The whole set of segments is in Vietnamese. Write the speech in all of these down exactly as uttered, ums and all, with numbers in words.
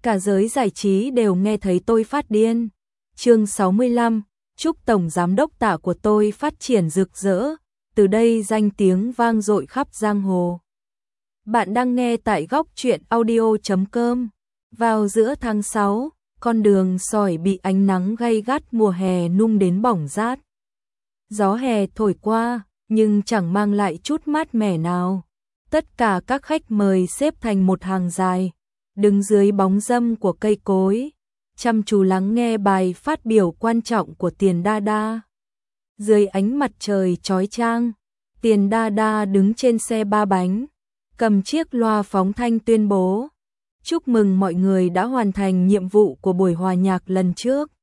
cả giới giải trí đều nghe thấy tôi phát điên. Chương sáu mươi lăm, chúc tổng giám đốc Tạ của tôi phát triển rực rỡ, từ đây danh tiếng vang dội khắp giang hồ. Bạn đang nghe tại góc truyện audio chấm com. Vào giữa tháng sáu, con đường sỏi bị ánh nắng gay gắt mùa hè nung đến bỏng rát. Gió hè thổi qua, nhưng chẳng mang lại chút mát mẻ nào. Tất cả các khách mời xếp thành một hàng dài, đứng dưới bóng râm của cây cối, chăm chú lắng nghe bài phát biểu quan trọng của Tiền Đa Đa. Dưới ánh mặt trời chói chang, Tiền Đa Đa đứng trên xe ba bánh, cầm chiếc loa phóng thanh tuyên bố: chúc mừng mọi người đã hoàn thành nhiệm vụ của buổi hòa nhạc lần trước.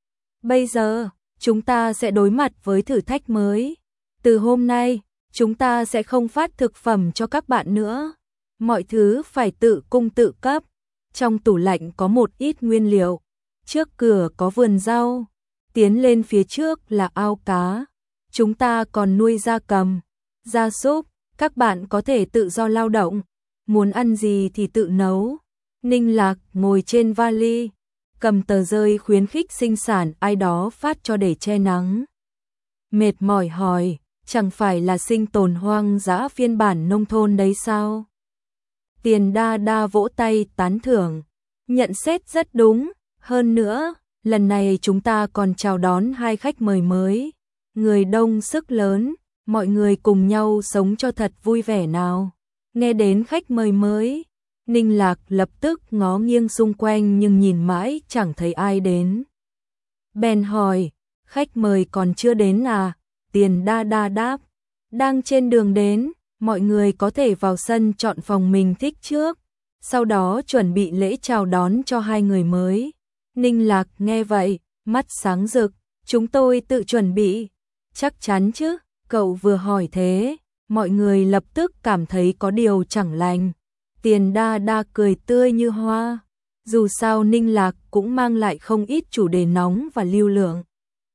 Bây giờ, chúng ta sẽ đối mặt với thử thách mới. Từ hôm nay, chúng ta sẽ không phát thực phẩm cho các bạn nữa. Mọi thứ phải tự cung tự cấp. Trong tủ lạnh có một ít nguyên liệu. Trước cửa có vườn rau. Tiến lên phía trước là ao cá. Chúng ta còn nuôi gia cầm, gia súc. Các bạn có thể tự do lao động. Muốn ăn gì thì tự nấu. Ninh Lạc ngồi trên vali, cầm tờ rơi khuyến khích sinh sản ai đó phát cho để che nắng. Mệt mỏi hỏi, chẳng phải là sinh tồn hoang dã phiên bản nông thôn đấy sao? Tiền Đa Đa vỗ tay tán thưởng, nhận xét rất đúng. Hơn nữa, lần này chúng ta còn chào đón hai khách mời mới. Người đông sức lớn, mọi người cùng nhau sống cho thật vui vẻ nào. Nghe đến khách mời mới, Ninh Lạc lập tức ngó nghiêng xung quanh nhưng nhìn mãi chẳng thấy ai đến. Bèn hỏi, khách mời còn chưa đến à? Tiền Đa Đa đáp, đang trên đường đến, mọi người có thể vào sân chọn phòng mình thích trước, sau đó chuẩn bị lễ chào đón cho hai người mới. Ninh Lạc nghe vậy, mắt sáng rực, chúng tôi tự chuẩn bị. Chắc chắn chứ? Cậu vừa hỏi thế, mọi người lập tức cảm thấy có điều chẳng lành. Tiền Đa Đa cười tươi như hoa. Dù sao Ninh Lạc cũng mang lại không ít chủ đề nóng và lưu lượng.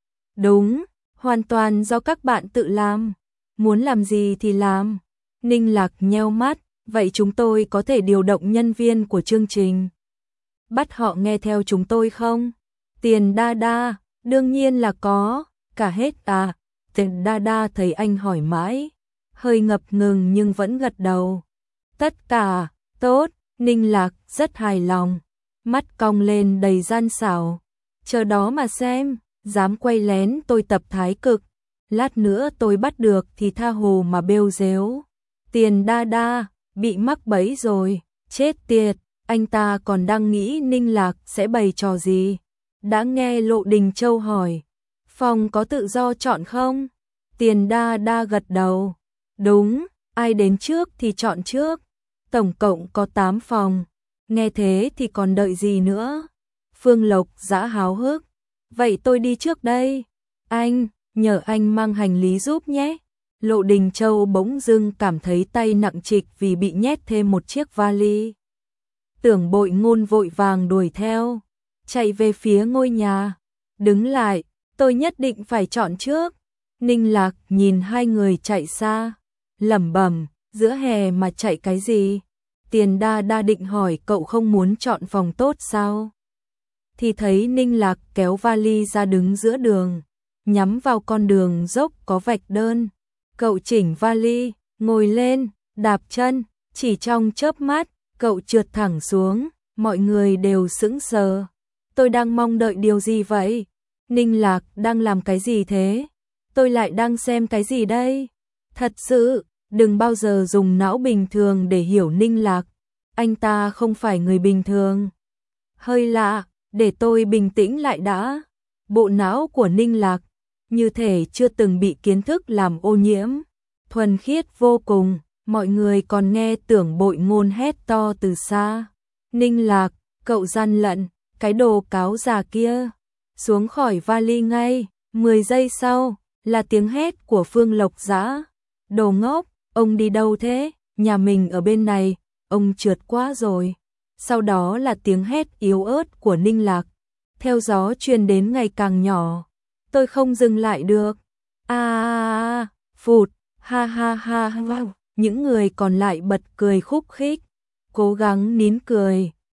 Đúng, hoàn toàn do các bạn tự làm. Muốn làm gì thì làm. Ninh Lạc nheo mắt, vậy chúng tôi có thể điều động nhân viên của chương trình, bắt họ nghe theo chúng tôi không? Tiền Đa Đa, đương nhiên là có. Cả hết à? Tiền Đa Đa thấy anh hỏi mãi, hơi ngập ngừng nhưng vẫn gật đầu. Tất cả, tốt. Ninh Lạc rất hài lòng, mắt cong lên đầy gian xảo. Chờ đó mà xem, dám quay lén tôi tập thái cực. Lát nữa tôi bắt được thì tha hồ mà bêu rếu. Tiền Đa Đa, bị mắc bẫy rồi, chết tiệt. Anh ta còn đang nghĩ Ninh Lạc sẽ bày trò gì. Đã nghe Lộ Đình Châu hỏi, phòng có tự do chọn không? Tiền Đa Đa gật đầu. Đúng, ai đến trước thì chọn trước. Tổng cộng có tám phòng. Nghe thế thì còn đợi gì nữa? Phương Lộc dã háo hức. Vậy tôi đi trước đây. Anh, nhờ anh mang hành lý giúp nhé. Lộ Đình Châu bỗng dưng cảm thấy tay nặng trịch vì bị nhét thêm một chiếc vali. Tưởng Bội Ngôn vội vàng đuổi theo, chạy về phía ngôi nhà. Đứng lại, tôi nhất định phải chọn trước. Ninh Lạc nhìn hai người chạy xa, lẩm bẩm, giữa hè mà chạy cái gì? Tiền Đa Đa định hỏi cậu không muốn chọn phòng tốt sao? Thì thấy Ninh Lạc kéo vali ra đứng giữa đường, nhắm vào con đường dốc có vạch đơn. Cậu chỉnh vali, ngồi lên, đạp chân, chỉ trong chớp mắt, cậu trượt thẳng xuống, mọi người đều sững sờ. Tôi đang mong đợi điều gì vậy? Ninh Lạc đang làm cái gì thế? Tôi lại đang xem cái gì đây? Thật sự, đừng bao giờ dùng não bình thường để hiểu Ninh Lạc. Anh ta không phải người bình thường. Hơi lạ, để tôi bình tĩnh lại đã. Bộ não của Ninh Lạc, như thể chưa từng bị kiến thức làm ô nhiễm. Thuần khiết vô cùng, mọi người còn nghe Tưởng Bội Ngôn hét to từ xa. Ninh Lạc, cậu gian lận, cái đồ cáo già kia. Xuống khỏi vali ngay, mười giây sau, là tiếng hét của Phương Lộc dã. Đồ ngốc, ông đi đâu thế? Nhà mình ở bên này, ông trượt quá rồi. Sau đó là tiếng hét yếu ớt của Ninh Lạc, theo gió truyền đến ngày càng nhỏ. Tôi không dừng lại được. A a a, phụt, ha ha ha ha. Những người còn lại bật cười khúc khích, cố gắng nín cười,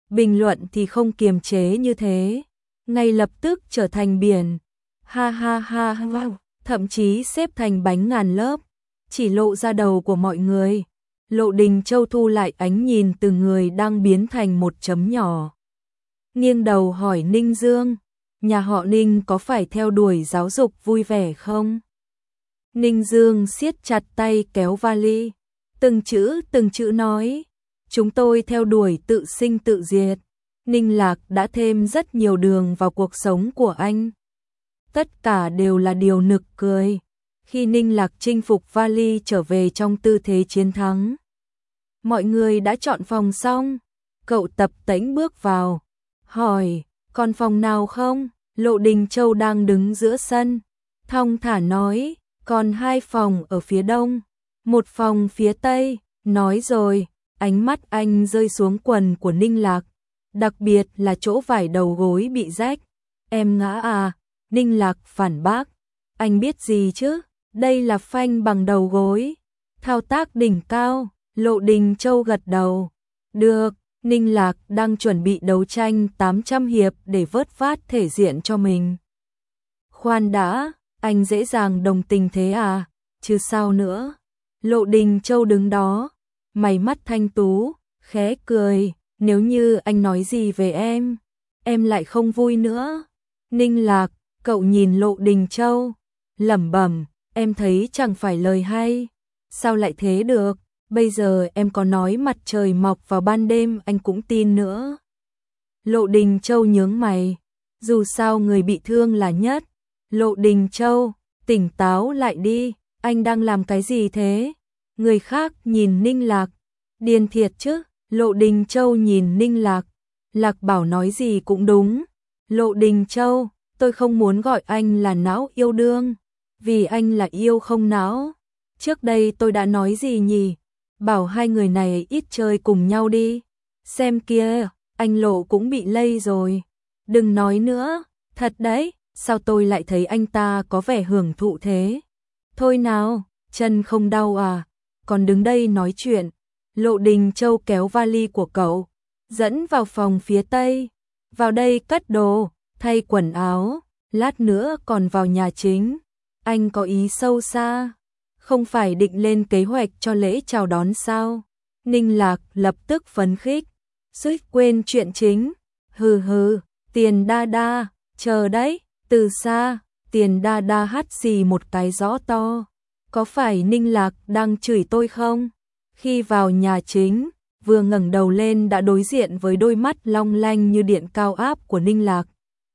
bình luận thì không kiềm chế như thế, ngay lập tức trở thành biển. Ha ha ha ha, thậm chí xếp thành bánh ngàn lớp, chỉ lộ ra đầu của mọi người. Lộ Đình Châu thu lại ánh nhìn từ người đang biến thành một chấm nhỏ. Nghiêng đầu hỏi Ninh Dương, nhà họ Ninh có phải theo đuổi giáo dục vui vẻ không? Ninh Dương siết chặt tay kéo vali, từng chữ từng chữ nói, chúng tôi theo đuổi tự sinh tự diệt. Ninh Lạc đã thêm rất nhiều đường vào cuộc sống của anh. Tất cả đều là điều nực cười. Khi Ninh Lạc chinh phục vali trở về trong tư thế chiến thắng. Mọi người đã chọn phòng xong, cậu Tập Tễnh bước vào, hỏi, còn phòng nào không? Lộ Đình Châu đang đứng giữa sân, thong thả nói, còn hai phòng ở phía đông, một phòng phía tây. Nói rồi, ánh mắt anh rơi xuống quần của Ninh Lạc, đặc biệt là chỗ vải đầu gối bị rách. Em ngã à? Ninh Lạc phản bác, anh biết gì chứ, đây là phanh bằng đầu gối, thao tác đỉnh cao. Lộ Đình Châu gật đầu, được. Ninh Lạc đang chuẩn bị đấu tranh tám trăm hiệp để vớt vát thể diện cho mình. Khoan đã, anh dễ dàng đồng tình thế à, chứ sao nữa. Lộ Đình Châu đứng đó, mày mắt thanh tú, khẽ cười, nếu như anh nói gì về em, em lại không vui nữa. Ninh Lạc, cậu nhìn Lộ Đình Châu, lẩm bẩm, em thấy chẳng phải lời hay, sao lại thế được, bây giờ em có nói mặt trời mọc vào ban đêm anh cũng tin nữa. Lộ Đình Châu nhướng mày, dù sao người bị thương là nhất. Lộ Đình Châu, tỉnh táo lại đi, anh đang làm cái gì thế? Người khác nhìn Ninh Lạc, điên thiệt chứ. Lộ Đình Châu nhìn Ninh Lạc, Lạc Bảo nói gì cũng đúng. Lộ Đình Châu, tôi không muốn gọi anh là não yêu đương, vì anh là yêu không não. Trước đây tôi đã nói gì nhỉ? Bảo hai người này ít chơi cùng nhau đi. Xem kia, anh Lộ cũng bị lây rồi. Đừng nói nữa, thật đấy, sao tôi lại thấy anh ta có vẻ hưởng thụ thế? Thôi nào, chân không đau à? Còn đứng đây nói chuyện. Lộ Đình Châu kéo vali của cậu, dẫn vào phòng phía tây. Vào đây cất đồ, thay quần áo, lát nữa còn vào nhà chính. Anh có ý sâu xa, không phải định lên kế hoạch cho lễ chào đón sao? Ninh Lạc lập tức phấn khích, suýt quên chuyện chính. Hừ hừ, Tiền Đa Đa, chờ đấy. Từ xa, Tiền Đa Đa hắt xì một cái rõ to. Có phải Ninh Lạc đang chửi tôi không? Khi vào nhà chính, vừa ngẩng đầu lên đã đối diện với đôi mắt long lanh như điện cao áp của Ninh Lạc.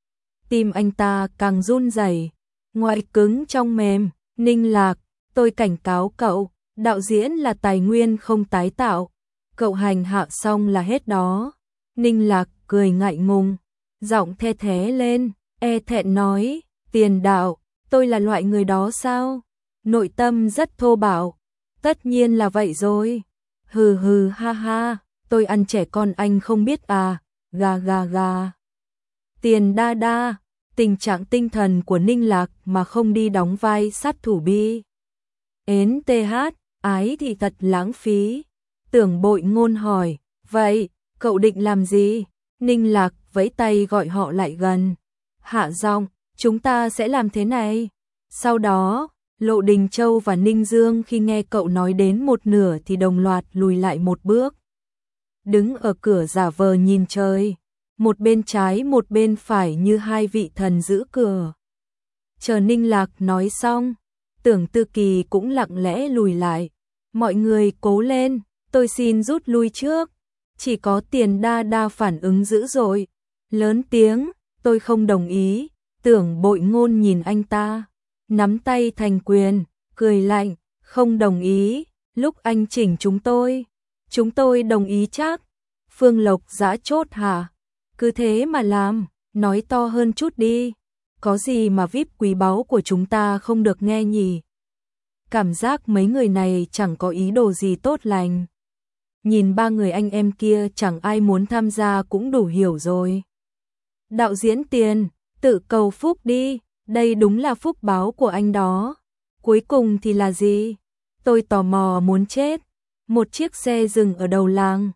Tim anh ta càng run rẩy, ngoài cứng trong mềm. Ninh Lạc, tôi cảnh cáo cậu, đạo diễn là tài nguyên không tái tạo. Cậu hành hạ xong là hết đó. Ninh Lạc cười ngại ngùng, giọng the thé lên, e thẹn nói, Tiền đạo, tôi là loại người đó sao? Nội tâm rất thô bạo. Tất nhiên là vậy rồi. Hừ hừ ha ha, tôi ăn trẻ con anh không biết à, gà gà gà. Tiền Đa Đa, tình trạng tinh thần của Ninh Lạc mà không đi đóng vai sát thủ bi. Ến tê hát, ái thì thật lãng phí. Tưởng Bội Ngôn hỏi, vậy, cậu định làm gì? Ninh Lạc vẫy tay gọi họ lại gần. Hạ giọng, chúng ta sẽ làm thế này. Sau đó, Lộ Đình Châu và Ninh Dương khi nghe cậu nói đến một nửa thì đồng loạt lùi lại một bước. Đứng ở cửa giả vờ nhìn trời, một bên trái một bên phải như hai vị thần giữ cửa. Chờ Ninh Lạc nói xong, Tưởng Tư Kỳ cũng lặng lẽ lùi lại. Mọi người cố lên, tôi xin rút lui trước. Chỉ có Tiền Đa Đa phản ứng dữ dội, lớn tiếng, tôi không đồng ý. Tưởng Bội Ngôn nhìn anh ta, nắm tay thành quyền, cười lạnh, không đồng ý, lúc anh chỉnh chúng tôi, chúng tôi đồng ý chắc. Phương Lộc giã chốt hả? Cứ thế mà làm, nói to hơn chút đi, có gì mà vê i pê quý báu của chúng ta không được nghe nhỉ? Cảm giác mấy người này chẳng có ý đồ gì tốt lành. Nhìn ba người anh em kia chẳng ai muốn tham gia cũng đủ hiểu rồi. Đạo diễn Tiền, tự cầu phúc đi, đây đúng là phúc báo của anh đó. Cuối cùng thì là gì? Tôi tò mò muốn chết. Một chiếc xe dừng ở đầu làng.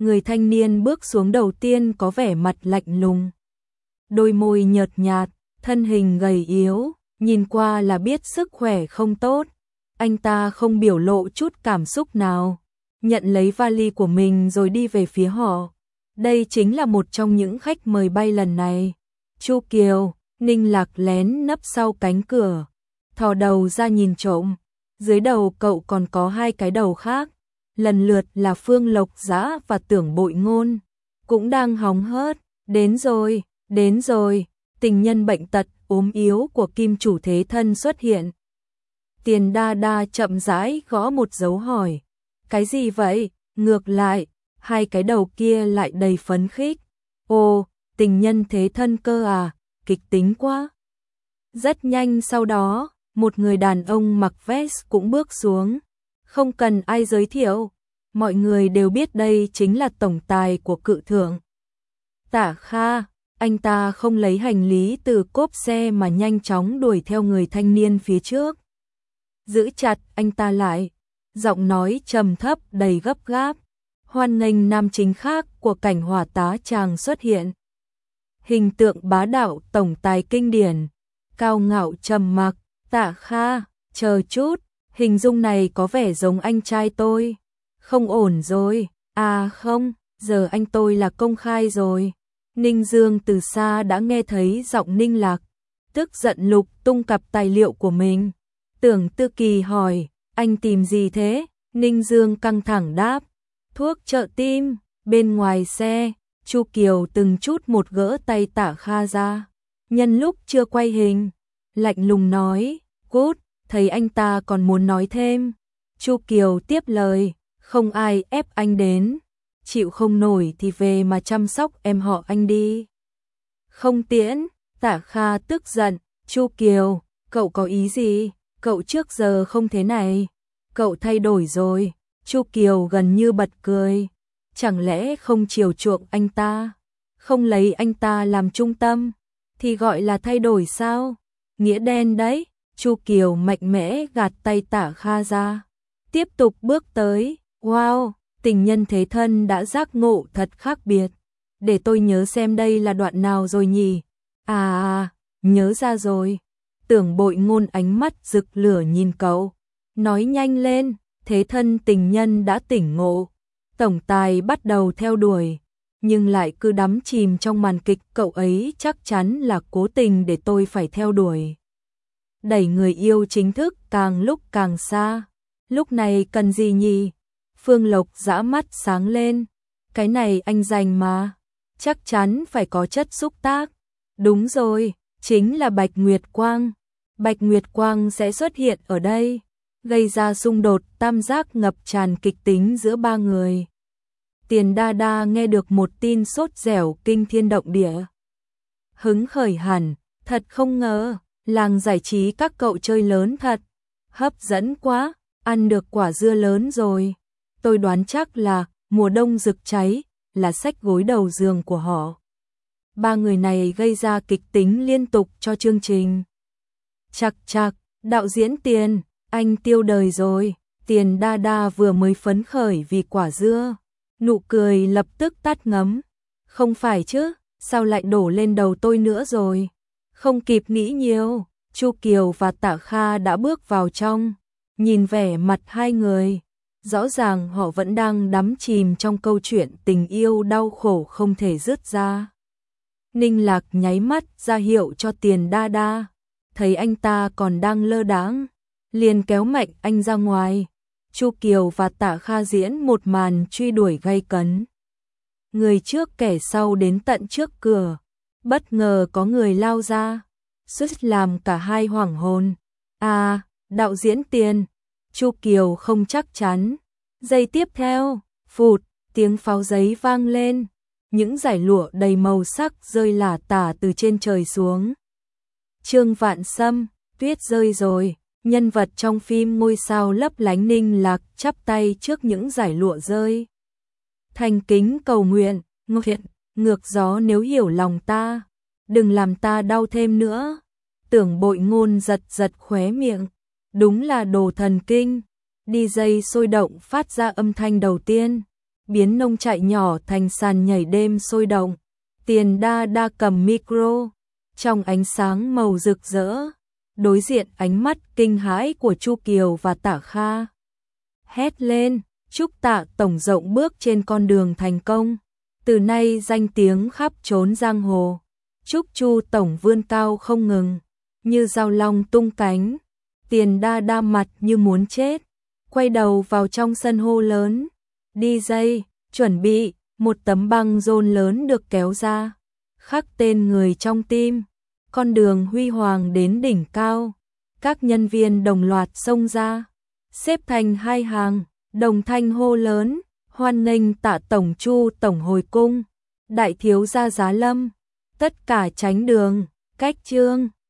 Người thanh niên bước xuống đầu tiên có vẻ mặt lạnh lùng. Đôi môi nhợt nhạt, thân hình gầy yếu, nhìn qua là biết sức khỏe không tốt. Anh ta không biểu lộ chút cảm xúc nào, nhận lấy vali của mình rồi đi về phía họ. Đây chính là một trong những khách mời bay lần này. Chu Kiều, Ninh Lạc lén nấp sau cánh cửa, thò đầu ra nhìn trộm. Dưới đầu cậu còn có hai cái đầu khác, lần lượt là Phương Lộc Dã và Tưởng Bội Ngôn, cũng đang hóng hớt. Đến rồi, đến rồi, tình nhân bệnh tật, ốm yếu của Kim Chủ Thế Thân xuất hiện. Tiền Đa Đa chậm rãi gõ một dấu hỏi. Cái gì vậy? Ngược lại, hai cái đầu kia lại đầy phấn khích. Ồ, tình nhân thế thân cơ à, kịch tính quá. Rất nhanh sau đó, một người đàn ông mặc vest cũng bước xuống. Không cần ai giới thiệu, mọi người đều biết đây chính là tổng tài của Cự Thượng. Tạ Kha, anh ta không lấy hành lý từ cốp xe mà nhanh chóng đuổi theo người thanh niên phía trước. Giữ chặt anh ta lại, giọng nói trầm thấp đầy gấp gáp. Hoan nghênh nam chính khác của Cảnh Hỏa Tá Tràng xuất hiện. Hình tượng bá đạo tổng tài kinh điển, cao ngạo trầm mặc. Tạ Kha, chờ chút, hình dung này có vẻ giống anh trai tôi. Không ổn rồi, à không, giờ anh tôi là công khai rồi. Ninh Dương từ xa đã nghe thấy giọng Ninh Lạc, tức giận lục tung cặp tài liệu của mình. Tưởng Tư Kỳ hỏi, anh tìm gì thế? Ninh Dương căng thẳng đáp, thuốc trợ tim. Bên ngoài xe, Chu Kiều từng chút một gỡ tay Tạ Kha ra, nhân lúc chưa quay hình, lạnh lùng nói, cút. Thấy anh ta còn muốn nói thêm, Chu Kiều tiếp lời, không ai ép anh đến, chịu không nổi thì về mà chăm sóc em họ anh đi. Không tiễn. Tạ Kha tức giận, Chu Kiều, cậu có ý gì? Cậu trước giờ không thế này, cậu thay đổi rồi. Chu Kiều gần như bật cười, chẳng lẽ không chiều chuộng anh ta, không lấy anh ta làm trung tâm, thì gọi là thay đổi sao? Nghĩa đen đấy. Chu Kiều mạnh mẽ gạt tay Tạ Kha ra, tiếp tục bước tới. Wow, tình nhân thế thân đã giác ngộ thật khác biệt. Để tôi nhớ xem đây là đoạn nào rồi nhỉ? À, à nhớ ra rồi. Tưởng Bội Ngôn ánh mắt rực lửa nhìn cậu, nói nhanh lên. Thế thân tình nhân đã tỉnh ngộ. Tổng tài bắt đầu theo đuổi, nhưng lại cứ đắm chìm trong màn kịch. Cậu ấy chắc chắn là cố tình để tôi phải theo đuổi, đẩy người yêu chính thức càng lúc càng xa. Lúc này cần gì nhỉ? Phương Lộc Dã mắt sáng lên. Cái này anh dành mà, chắc chắn phải có chất xúc tác. Đúng rồi, chính là Bạch Nguyệt Quang. Bạch Nguyệt Quang sẽ xuất hiện ở đây, gây ra xung đột tam giác ngập tràn kịch tính giữa ba người. Tiền Đa Đa nghe được một tin sốt dẻo kinh thiên động địa, hứng khởi hẳn. Thật không ngờ, làng giải trí các cậu chơi lớn thật, hấp dẫn quá, ăn được quả dưa lớn rồi. Tôi đoán chắc là mùa đông rực cháy là sách gối đầu giường của họ. Ba người này gây ra kịch tính liên tục cho chương trình. Chạc chạc, đạo diễn Tiền, anh tiêu đời rồi. Tiền Đa Đa vừa mới phấn khởi vì quả dưa, nụ cười lập tức tắt ngấm. Không phải chứ, sao lại đổ lên đầu tôi nữa rồi? Không kịp nghĩ nhiều, Chu Kiều và Tạ Kha đã bước vào trong, nhìn vẻ mặt hai người, rõ ràng họ vẫn đang đắm chìm trong câu chuyện tình yêu đau khổ không thể dứt ra. Ninh Lạc nháy mắt ra hiệu cho Tiền Đa Đa, thấy anh ta còn đang lơ đãng, liền kéo mạnh anh ra ngoài. Chu Kiều và Tạ Kha diễn một màn truy đuổi gay cấn. Người trước kẻ sau đến tận trước cửa, bất ngờ có người lao ra, suýt làm cả hai hoảng hồn. À, đạo diễn Tiền. Chu Kiều không chắc chắn. Giây tiếp theo, phụt, tiếng pháo giấy vang lên, những dải lụa đầy màu sắc rơi lả tả từ trên trời xuống. Trương Vạn Sâm, tuyết rơi rồi. Nhân vật trong phim ngôi sao lấp lánh Ninh Lạc chắp tay trước những dải lụa rơi, thành kính cầu nguyện, nguyện, ngược gió nếu hiểu lòng ta, đừng làm ta đau thêm nữa. Tưởng Bội Ngôn giật giật khóe miệng, đúng là đồ thần kinh. đi giây sôi động phát ra âm thanh đầu tiên, biến nông trại nhỏ thành sàn nhảy đêm sôi động. Tiền Đa Đa cầm micro, trong ánh sáng màu rực rỡ, đối diện ánh mắt kinh hãi của Chu Kiều và Tạ Kha. Hét lên, chúc Tạ tổng rộng bước trên con đường thành công. Từ nay danh tiếng khắp chốn giang hồ. Chúc Chu tổng vươn cao không ngừng, như dao long tung cánh. Tiền Đa Đa mặt như muốn chết, quay đầu vào trong sân hô lớn. đi jây, chuẩn bị, một tấm băng rôn lớn được kéo ra, khắc tên người trong tim. Con đường huy hoàng đến đỉnh cao, các nhân viên đồng loạt xông ra, xếp thành hai hàng, đồng thanh hô lớn, hoan nghênh Tạ tổng Chu tổng hồi cung, đại thiếu gia Giá Lâm, tất cả tránh đường, cách chương.